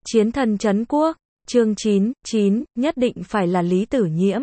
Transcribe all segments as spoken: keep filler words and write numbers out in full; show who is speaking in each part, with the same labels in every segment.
Speaker 1: Chiến thần trấn quốc, chương chín, chín, nhất định phải là Lý Tử Nhiễm.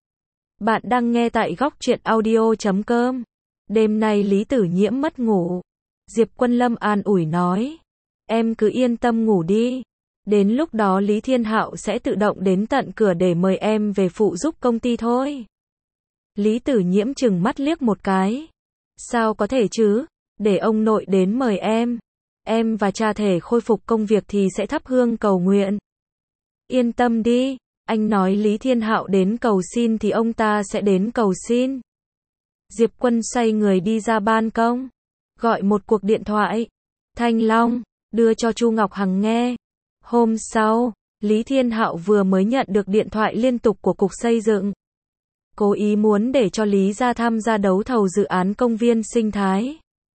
Speaker 1: Bạn đang nghe tại góc truyện audio chấm com. Đêm nay Lý Tử Nhiễm mất ngủ. Diệp Quân Lâm an ủi nói. Em cứ yên tâm ngủ đi. Đến lúc đó Lý Thiên Hạo sẽ tự động đến tận cửa để mời em về phụ giúp công ty thôi. Lý Tử Nhiễm chừng mắt liếc một cái. Sao có thể chứ? Để ông nội đến mời em. Em và cha thể khôi phục công việc thì sẽ thắp hương cầu nguyện. Yên tâm đi, anh nói Lý Thiên Hạo đến cầu xin thì ông ta sẽ đến cầu xin. Diệp Quân xoay người đi ra ban công, gọi một cuộc điện thoại. Thanh Long, đưa cho Chu Ngọc Hằng nghe. Hôm sau, Lý Thiên Hạo vừa mới nhận được điện thoại liên tục của Cục Xây dựng. Cố ý muốn để cho Lý gia tham gia đấu thầu dự án công viên sinh thái.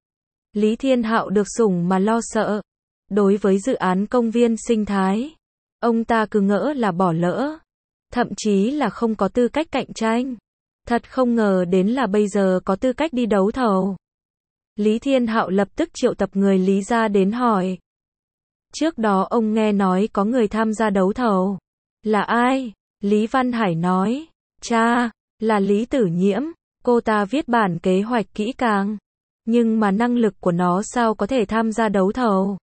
Speaker 1: Lý Thiên Hạo được sủng mà lo sợ. Đối với dự án công viên sinh thái, ông ta cứ ngỡ là bỏ lỡ, thậm chí là không có tư cách cạnh tranh. Thật không ngờ đến là bây giờ có tư cách đi đấu thầu. Lý Thiên Hạo lập tức triệu tập người Lý gia đến hỏi. Trước đó ông nghe nói có người tham gia đấu thầu. Là ai? Lý Văn Hải nói. Cha, là Lý Tử Nhiễm. Cô ta viết bản kế hoạch kỹ càng. Nhưng mà năng lực của nó sao có thể tham gia đấu thầu?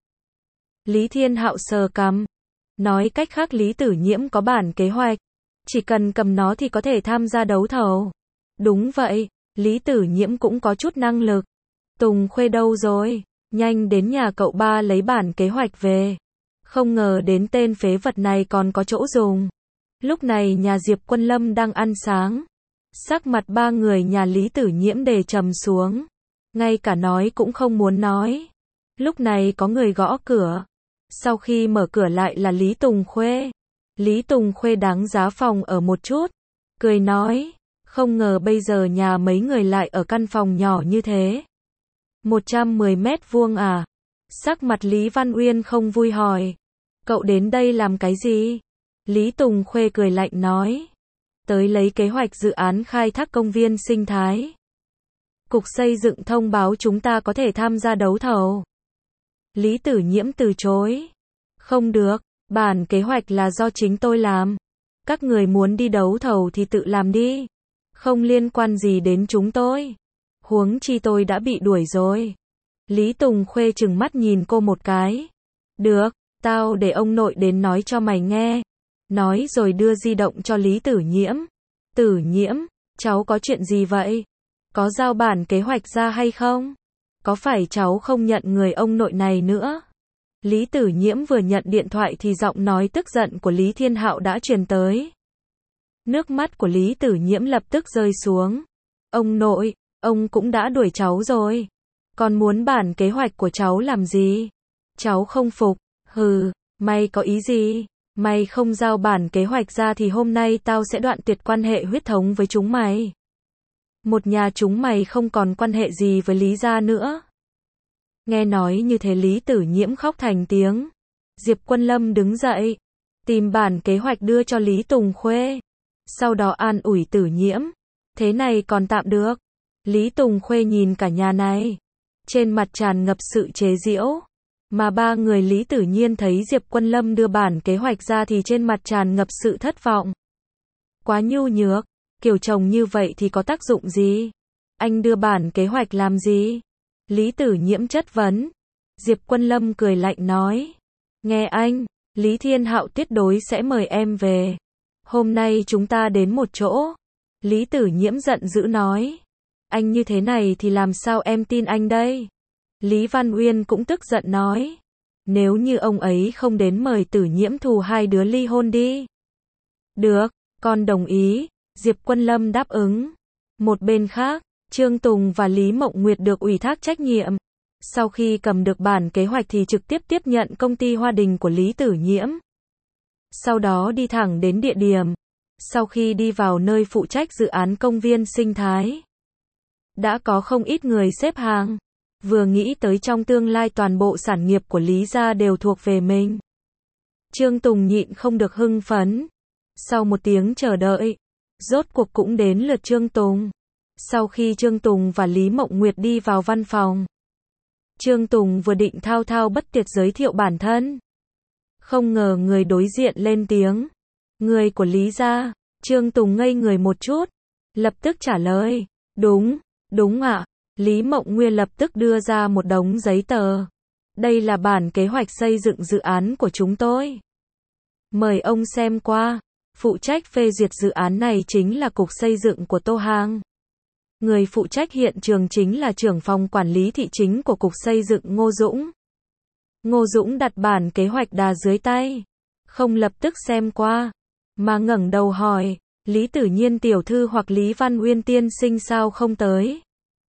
Speaker 1: Lý Thiên Hạo sờ cằm. Nói cách khác Lý Tử Nhiễm có bản kế hoạch. Chỉ cần cầm nó thì có thể tham gia đấu thầu. Đúng vậy, Lý Tử Nhiễm cũng có chút năng lực. Tùng Khuê đâu rồi? Nhanh đến nhà cậu ba lấy bản kế hoạch về. Không ngờ đến tên phế vật này còn có chỗ dùng. Lúc này nhà Diệp Quân Lâm đang ăn sáng. Sắc mặt ba người nhà Lý Tử Nhiễm đề trầm xuống. Ngay cả nói cũng không muốn nói. Lúc này có người gõ cửa. Sau khi mở cửa lại là Lý Tùng Khuê. Lý Tùng Khuê đáng giá phòng ở một chút. Cười nói. Không ngờ bây giờ nhà mấy người lại ở căn phòng nhỏ như thế. một trăm mười mét vuông à? Sắc mặt Lý Văn Uyên không vui hỏi. Cậu đến đây làm cái gì? Lý Tùng Khuê cười lạnh nói. Tới lấy kế hoạch dự án khai thác công viên sinh thái. Cục Xây dựng thông báo chúng ta có thể tham gia đấu thầu. Lý Tử Nhiễm từ chối. Không được, bản kế hoạch là do chính tôi làm. Các người muốn đi đấu thầu thì tự làm đi. Không liên quan gì đến chúng tôi. Huống chi tôi đã bị đuổi rồi. Lý Tùng Khuê trừng mắt nhìn cô một cái. Được, tao để ông nội đến nói cho mày nghe. Nói rồi đưa di động cho Lý Tử Nhiễm. Tử Nhiễm, cháu có chuyện gì vậy? Có giao bản kế hoạch ra hay không? Có phải cháu không nhận người ông nội này nữa? Lý Tử Nhiễm vừa nhận điện thoại thì giọng nói tức giận của Lý Thiên Hạo đã truyền tới. Nước mắt của Lý Tử Nhiễm lập tức rơi xuống. Ông nội, ông cũng đã đuổi cháu rồi. Còn muốn bản kế hoạch của cháu làm gì? Cháu không phục. Hừ, mày có ý gì? Mày không giao bản kế hoạch ra thì hôm nay tao sẽ đoạn tuyệt quan hệ huyết thống với chúng mày. Một nhà chúng mày không còn quan hệ gì với Lý gia nữa. Nghe nói như thế Lý Tử Nhiễm khóc thành tiếng. Diệp Quân Lâm đứng dậy, tìm bản kế hoạch đưa cho Lý Tùng Khuê. Sau đó an ủi Tử Nhiễm. Thế này còn tạm được. Lý Tùng Khuê nhìn cả nhà này. Trên mặt tràn ngập sự chế giễu. Mà ba người Lý Tử Nhiên thấy Diệp Quân Lâm đưa bản kế hoạch ra thì trên mặt tràn ngập sự thất vọng. Quá nhu nhược. Kiểu chồng như vậy thì có tác dụng gì? Anh đưa bản kế hoạch làm gì? Lý Tử Nhiễm chất vấn. Diệp Quân Lâm cười lạnh nói. Nghe anh, Lý Thiên Hạo tuyệt đối sẽ mời em về. Hôm nay chúng ta đến một chỗ. Lý Tử Nhiễm giận dữ nói. Anh như thế này thì làm sao em tin anh đây? Lý Văn Uyên cũng tức giận nói. Nếu như ông ấy không đến mời Tử Nhiễm thù hai đứa ly hôn đi. Được, con đồng ý. Diệp Quân Lâm đáp ứng. Một bên khác, Trương Tùng và Lý Mộng Nguyệt được ủy thác trách nhiệm. Sau khi cầm được bản kế hoạch thì trực tiếp tiếp nhận công ty Hoa Đình của Lý Tử Nhiễm. Sau đó đi thẳng đến địa điểm. Sau khi đi vào nơi phụ trách dự án công viên sinh thái, đã có không ít người xếp hàng. Vừa nghĩ tới trong tương lai toàn bộ sản nghiệp của Lý gia đều thuộc về mình. Trương Tùng nhịn không được hưng phấn. Sau một tiếng chờ đợi, rốt cuộc cũng đến lượt Trương Tùng. Sau khi Trương Tùng và Lý Mộng Nguyệt đi vào văn phòng, Trương Tùng vừa định thao thao bất tuyệt giới thiệu bản thân. Không ngờ người đối diện lên tiếng. Người của Lý gia. Trương Tùng ngây người một chút. Lập tức trả lời. Đúng, đúng ạ. Lý Mộng Nguyên lập tức đưa ra một đống giấy tờ. Đây là bản kế hoạch xây dựng dự án của chúng tôi. Mời ông xem qua. Phụ trách phê duyệt dự án này chính là Cục Xây dựng của Tô Hàng. Người phụ trách hiện trường chính là trưởng phòng quản lý thị chính của Cục Xây dựng Ngô Dũng. Ngô Dũng đặt bản kế hoạch đà dưới tay. Không lập tức xem qua. Mà ngẩng đầu hỏi. Lý Tử Nhiên tiểu thư hoặc Lý Văn Uyên tiên sinh sao không tới?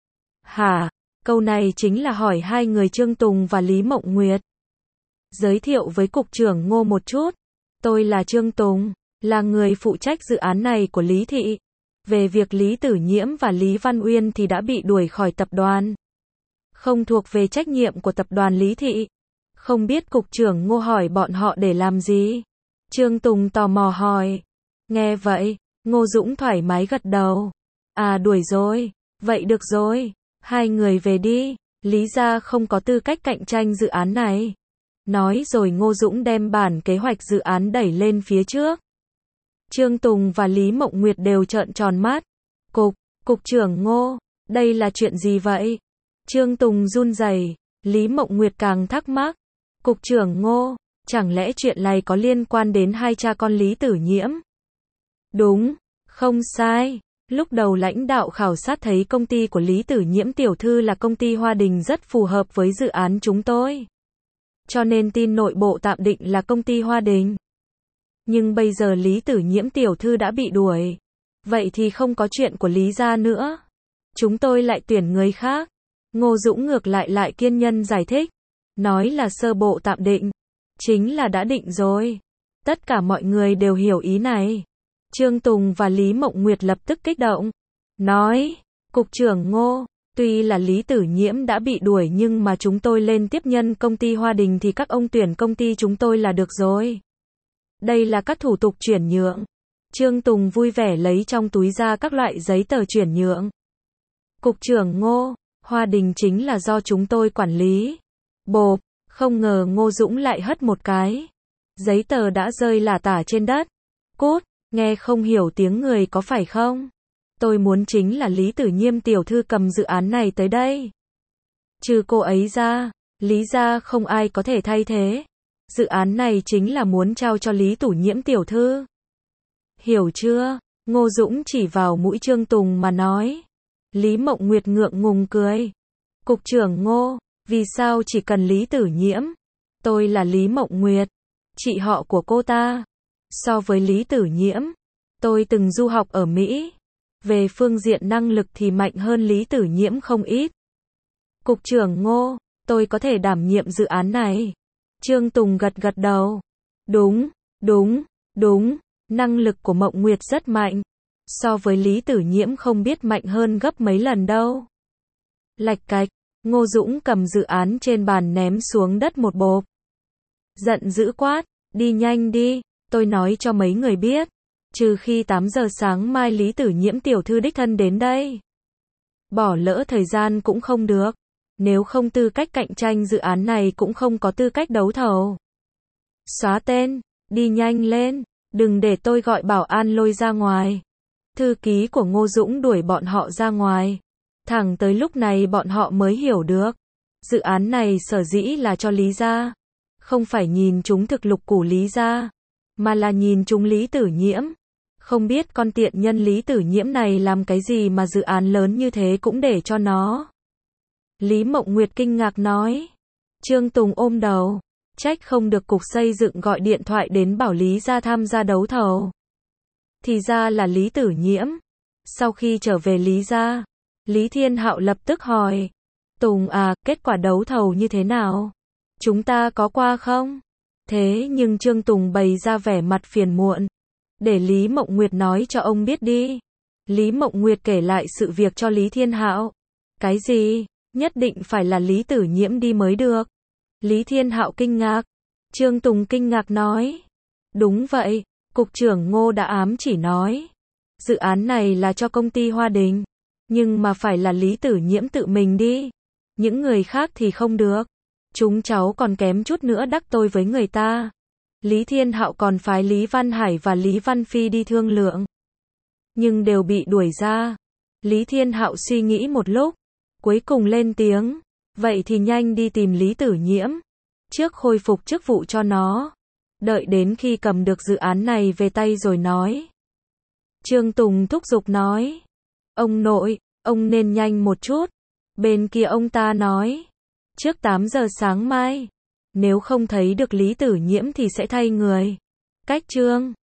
Speaker 1: Hả? Câu này chính là hỏi hai người Trương Tùng và Lý Mộng Nguyệt. Giới thiệu với cục trưởng Ngô một chút. Tôi là Trương Tùng, là người phụ trách dự án này của Lý Thị. Về việc Lý Tử Nhiễm và Lý Văn Uyên thì đã bị đuổi khỏi tập đoàn. Không thuộc về trách nhiệm của tập đoàn Lý Thị. Không biết cục trưởng Ngô hỏi bọn họ để làm gì? Trương Tùng tò mò hỏi. Nghe vậy, Ngô Dũng thoải mái gật đầu. À đuổi rồi, vậy được rồi, hai người về đi, Lý gia không có tư cách cạnh tranh dự án này. Nói rồi Ngô Dũng đem bản kế hoạch dự án đẩy lên phía trước. Trương Tùng và Lý Mộng Nguyệt đều trợn tròn mắt. Cục, cục trưởng Ngô, đây là chuyện gì vậy? Trương Tùng run rẩy, Lý Mộng Nguyệt càng thắc mắc. Cục trưởng Ngô, chẳng lẽ chuyện này có liên quan đến hai cha con Lý Tử Nhiễm? Đúng, không sai. Lúc đầu lãnh đạo khảo sát thấy công ty của Lý Tử Nhiễm tiểu thư là công ty Hoa Đình rất phù hợp với dự án chúng tôi. Cho nên tin nội bộ tạm định là công ty Hoa Đình. Nhưng bây giờ Lý Tử Nhiễm tiểu thư đã bị đuổi. Vậy thì không có chuyện của Lý gia nữa. Chúng tôi lại tuyển người khác. Ngô Dũng ngược lại lại kiên nhẫn giải thích. Nói là sơ bộ tạm định. Chính là đã định rồi. Tất cả mọi người đều hiểu ý này. Trương Tùng và Lý Mộng Nguyệt lập tức kích động. Nói, cục trưởng Ngô, tuy là Lý Tử Nhiễm đã bị đuổi nhưng mà chúng tôi lên tiếp nhân công ty Hoa Đình thì các ông tuyển công ty chúng tôi là được rồi. Đây là các thủ tục chuyển nhượng. Trương Tùng vui vẻ lấy trong túi ra các loại giấy tờ chuyển nhượng. Cục trưởng Ngô, Hoa Đình chính là do chúng tôi quản lý. Bộp, không ngờ Ngô Dũng lại hất một cái. Giấy tờ đã rơi lả tả trên đất. Cút, nghe không hiểu tiếng người có phải không? Tôi muốn chính là Lý Tử Nhiễm tiểu thư cầm dự án này tới đây. Trừ cô ấy ra, Lý gia không ai có thể thay thế. Dự án này chính là muốn trao cho Lý Tử Nhiễm tiểu thư. Hiểu chưa? Ngô Dũng chỉ vào mũi Trương Tùng mà nói. Lý Mộng Nguyệt ngượng ngùng cười. Cục trưởng Ngô, vì sao chỉ cần Lý Tử Nhiễm? Tôi là Lý Mộng Nguyệt, chị họ của cô ta. So với Lý Tử Nhiễm, tôi từng du học ở Mỹ. Về phương diện năng lực thì mạnh hơn Lý Tử Nhiễm không ít. Cục trưởng Ngô, tôi có thể đảm nhiệm dự án này. Trương Tùng gật gật đầu. Đúng, đúng, đúng, năng lực của Mộng Nguyệt rất mạnh. So với Lý Tử Nhiễm không biết mạnh hơn gấp mấy lần đâu. Lạch cạch, Ngô Dũng cầm dự án trên bàn ném xuống đất một bộp. Giận dữ quát, đi nhanh đi, tôi nói cho mấy người biết. Trừ khi tám giờ sáng mai Lý Tử Nhiễm tiểu thư đích thân đến đây. Bỏ lỡ thời gian cũng không được. Nếu không tư cách cạnh tranh dự án này cũng không có tư cách đấu thầu. Xóa tên, đi nhanh lên, đừng để tôi gọi bảo an lôi ra ngoài. Thư ký của Ngô Dũng đuổi bọn họ ra ngoài. Thẳng tới lúc này bọn họ mới hiểu được. Dự án này sở dĩ là cho Lý gia. Không phải nhìn chúng thực lực của Lý gia, mà là nhìn chúng Lý Tử Nhiễm. Không biết con tiện nhân Lý Tử Nhiễm này làm cái gì mà dự án lớn như thế cũng để cho nó. Lý Mộng Nguyệt kinh ngạc nói. Trương Tùng ôm đầu. Trách không được cục xây dựng gọi điện thoại đến bảo Lý gia tham gia đấu thầu. Thì ra là Lý Tử Nhiễm. Sau khi trở về Lý gia, Lý Thiên Hạo lập tức hỏi. Tùng à, kết quả đấu thầu như thế nào? Chúng ta có qua không? Thế nhưng Trương Tùng bày ra vẻ mặt phiền muộn. Để Lý Mộng Nguyệt nói cho ông biết đi. Lý Mộng Nguyệt kể lại sự việc cho Lý Thiên Hạo. Cái gì? Nhất định phải là Lý Tử Nhiễm đi mới được. Lý Thiên Hạo kinh ngạc. Trương Tùng kinh ngạc nói. Đúng vậy, cục trưởng Ngô đã ám chỉ nói. Dự án này là cho công ty Hoa Đình. Nhưng mà phải là Lý Tử Nhiễm tự mình đi. Những người khác thì không được. Chúng cháu còn kém chút nữa đắc tội với người ta. Lý Thiên Hạo còn phái Lý Văn Hải và Lý Văn Phi đi thương lượng, nhưng đều bị đuổi ra. Lý Thiên Hạo suy nghĩ một lúc, cuối cùng lên tiếng, vậy thì nhanh đi tìm Lý Tử Nhiễm, trước khôi phục chức vụ cho nó, đợi đến khi cầm được dự án này về tay rồi nói. Trương Tùng thúc giục nói, ông nội, ông nên nhanh một chút. Bên kia ông ta nói, trước tám giờ sáng mai, nếu không thấy được Lý Tử Nhiễm thì sẽ thay người. Cách Trương